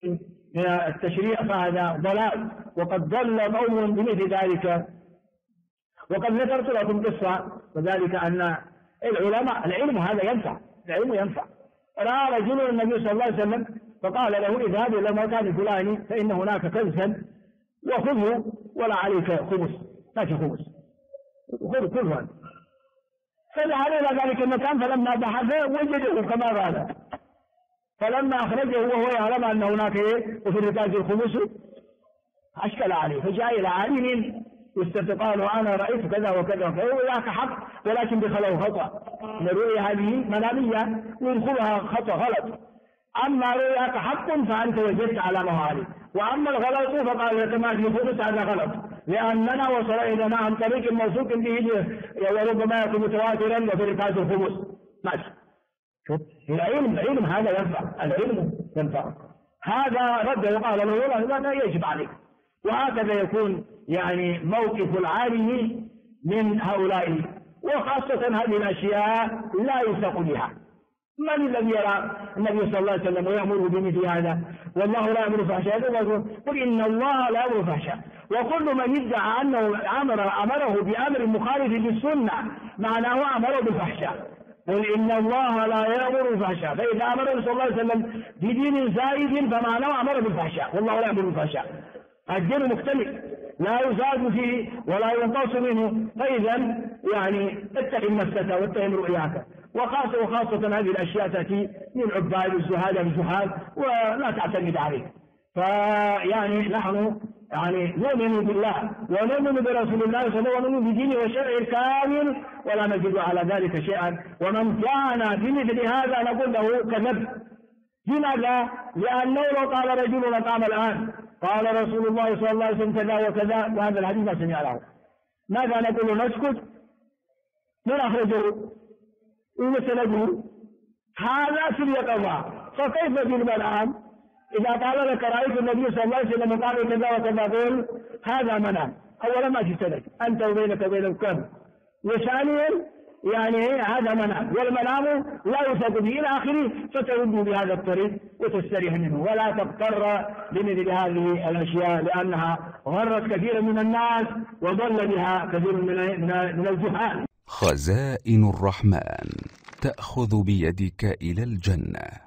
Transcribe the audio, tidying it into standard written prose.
من التشريع فهذا ضلال، وقد ضل قوم بمثل ذلك. وقد ذكرت لكم قصة، وذلك أن العلماء العلم هذا ينفع، العلم ينفع. رأى رجل النبي صلى الله عليه وسلم فقال له اذهب إلى المكان الفلاني فإن هناك كنزا وخذه ولا عليك خمس، ما في خمس، خذ كله. فذهب إلى ذلك المكان فلما بحث وجده كما قال، فلما أخرجه وهو يعلم أن هناك وفي الركاز الخمس أشكل عليه، فجاء إلى عالم يستفقال أنا رأيت كذا وكذا، فهو ذاك حق ولكن بخلاه خطأ، أن الرؤيا هذه منامية ويدخلها خطأ غلط، أما رؤياك حق فأنت وجدت على ما هو عليه، وأما الغلط فقال لك ما في خمس هذا غلط، لأننا وصل إلينا عن طريق موثوق به وربما يكون متواترا وفي ركاز الخمس. ماشي، شوف العلم هذا ينفع، العلم ينفع. هذا رد وقال له لا يجب عليك. وهكذا يكون يعني موقف العالم من هؤلاء، وخاصة هذه الأشياء لا يوثق بها. من الذي يرى النبي صلى الله عليه وسلم ويأمره بمثل هذا؟ والله لا يأمر بالفحشاء، قل إن الله لا يأمر بالفحشاء. وكل من يدعى أنه أمره بأمر مخالف للسنة معناه أمره بالفحشاء. قل إن الله لا يأمر بالفحشاء، فإذا أمر صلى الله عليه وسلم بدين زائد فمعناه أمر بالفحشاء، والله لا يأمر بالفحشاء. الدين مكتمل لا يزاد فيه ولا ينقص منه، فإذا يعني اتهم نفسك واتهم رؤياك. وخاصة هذه الأشياء تأتي من عباد الزهاد الجهال ولا تعتمد عليه. فيعني نحن يعني نؤمن بالله ونؤمن برسول الله صلى الله عليه وسلم ونؤمن بدينه وشرعه الكامل ولا نجد على ذلك شيئا. ومن كان بمثل هذا نقول له كذب. لماذا؟ لأنه لو قال رجل قام الآن قال رسول الله صلى الله عليه وسلم كذا وكذا وهذا الحديث ما سمع له، ماذا نقول؟ نسكت؟ من أخرجه؟ ومسنده؟ هذا في اليقظة. فكيف بالمنام؟ إذا قال لك رأيت النبي صلى الله عليه وسلم قال كذا وكذا قول هذا منام، أولا ما في سند أنت وبينك وبين الكون، وثانيا يعني هذا منام، والمنام لا يوثق به إلى آخره، فترد بهذا الطريق وتستريح منه ولا تضطر بمثل هذه الأشياء لأنها غرت كثيرا من الناس وضل بها كثير من الجهال. خزائن الرحمن تأخذ بيدك إلى الجنة.